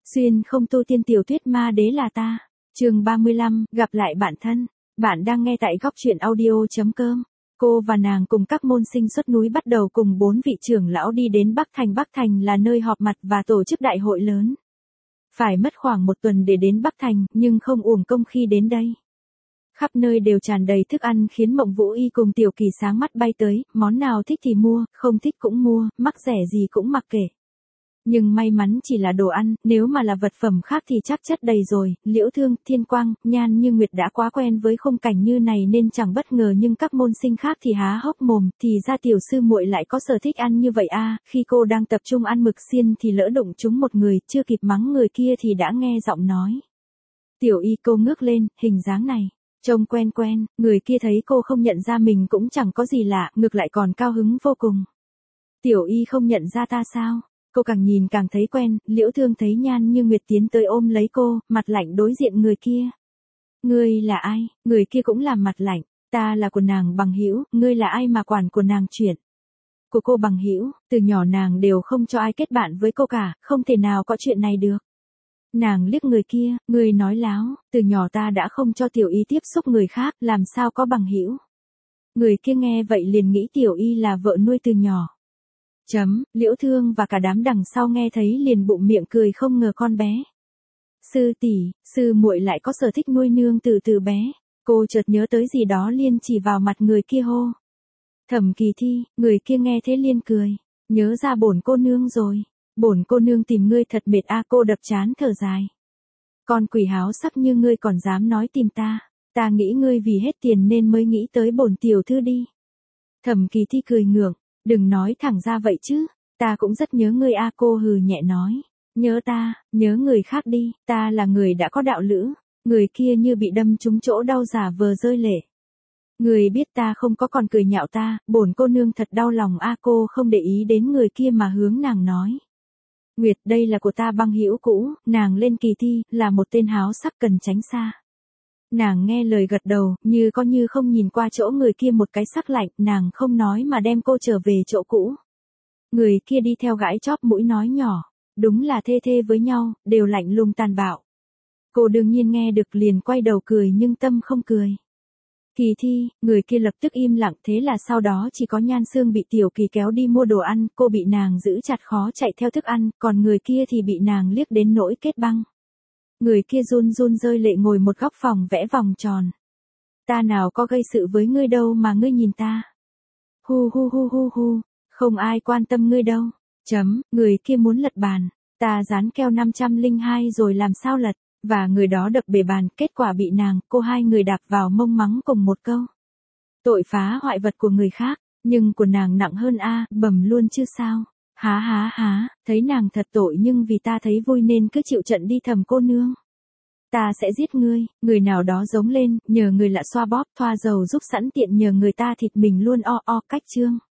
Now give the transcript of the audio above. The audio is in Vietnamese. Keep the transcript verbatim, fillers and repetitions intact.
Xuyên không tu tiên tiểu thuyết ma đế là ta. Chương ba mươi lăm, gặp lại bạn thân. Bạn đang nghe tại góc truyện audio.com. Cô và nàng cùng các môn sinh xuất núi bắt đầu cùng bốn vị trưởng lão đi đến Bắc Thành. Bắc Thành là nơi họp mặt và tổ chức đại hội lớn. Phải mất khoảng một tuần để đến Bắc Thành, nhưng không uổng công khi đến đây. Khắp nơi đều tràn đầy thức ăn khiến Mộng Vũ Y cùng Tiểu Kỳ sáng mắt bay tới, món nào thích thì mua, không thích cũng mua, mắc rẻ gì cũng mặc kệ. Nhưng may mắn chỉ là đồ ăn, nếu mà là vật phẩm khác thì chắc chất đầy rồi. Liễu Thương, Thiên Quang, Nhan Như Nguyệt đã quá quen với khung cảnh như này nên chẳng bất ngờ, nhưng các môn sinh khác thì há hốc mồm, thì ra tiểu sư muội lại có sở thích ăn như vậy à. Khi cô đang tập trung ăn mực xiên thì lỡ đụng trúng một người, chưa kịp mắng người kia thì đã nghe giọng nói. Tiểu Y, cô ngước lên, hình dáng này trông quen quen. Người kia thấy cô không nhận ra mình cũng chẳng có gì lạ, ngược lại còn cao hứng vô cùng. Tiểu Y không nhận ra ta sao? Cô càng nhìn càng thấy quen. Liễu Thương thấy Nhan Như Nguyệt tiến tới ôm lấy cô, mặt lạnh đối diện người kia. Ngươi là ai? Người kia cũng làm mặt lạnh. Ta là của nàng bằng hữu, ngươi là ai mà quản của nàng chuyện? Của cô bằng hữu, từ nhỏ nàng đều không cho ai kết bạn với cô cả, không thể nào có chuyện này được. Nàng liếc người kia, ngươi nói láo, từ nhỏ ta đã không cho Tiểu Y tiếp xúc người khác, làm sao có bằng hữu? Người kia nghe vậy liền nghĩ Tiểu Y là vợ nuôi từ nhỏ. Chấm, Liễu Thương và cả đám đằng sau nghe thấy liền bụng miệng cười không ngờ con bé. Sư tỷ, sư muội lại có sở thích nuôi nương từ từ bé. Cô chợt nhớ tới gì đó liền chỉ vào mặt người kia hô. Thẩm Kỳ Thi. Người kia nghe thế liền cười. Nhớ ra bổn cô nương rồi. Bổn cô nương tìm ngươi thật mệt a. À, cô đập trán thở dài. Con quỷ háo sắc như ngươi còn dám nói tìm ta. Ta nghĩ ngươi vì hết tiền nên mới nghĩ tới bổn tiểu thư đi. Thẩm Kỳ Thi cười ngượng. Đừng nói thẳng ra vậy chứ, ta cũng rất nhớ ngươi a. À, cô hừ nhẹ nói. Nhớ ta, nhớ người khác đi, ta là người đã có đạo lữ. Người kia như bị đâm trúng chỗ đau giả vờ rơi lệ. Người biết ta không có còn cười nhạo ta, bổn cô nương thật đau lòng a. À, cô không để ý đến người kia mà hướng nàng nói. Nguyệt, đây là của ta băng hữu cũ, nàng lên Kỳ Thi, là một tên háo sắc cần tránh xa. Nàng nghe lời gật đầu, như có như không nhìn qua chỗ người kia một cái sắc lạnh, nàng không nói mà đem cô trở về chỗ cũ. Người kia đi theo gãi chóp mũi nói nhỏ, đúng là thê thê với nhau, đều lạnh lùng tàn bạo. Cô đương nhiên nghe được liền quay đầu cười nhưng tâm không cười. Kỳ Thi, người kia lập tức im lặng, thế là sau đó chỉ có Nhan Sương bị Tiểu Kỳ kéo đi mua đồ ăn, cô bị nàng giữ chặt khó chạy theo thức ăn, còn người kia thì bị nàng liếc đến nỗi kết băng. Người kia run run rơi lệ ngồi một góc phòng vẽ vòng tròn. Ta nào có gây sự với ngươi đâu mà ngươi nhìn ta. Hu hu hu hu hu, không ai quan tâm ngươi đâu. Chấm, người kia muốn lật bàn. Ta dán keo năm trăm lẻ hai rồi làm sao lật, và người đó đập bể bàn, kết quả bị nàng, cô hai người đạp vào mông mắng cùng một câu. Tội phá hoại vật của người khác, nhưng của nàng nặng hơn a, bầm luôn chứ sao. Há há há, thấy nàng thật tội nhưng vì ta thấy vui nên cứ chịu trận đi Thẩm cô nương. Ta sẽ giết ngươi. Người nào đó giống lên, nhờ người lạ xoa bóp thoa dầu giúp sẵn tiện nhờ người ta thịt mình luôn o o cách chương.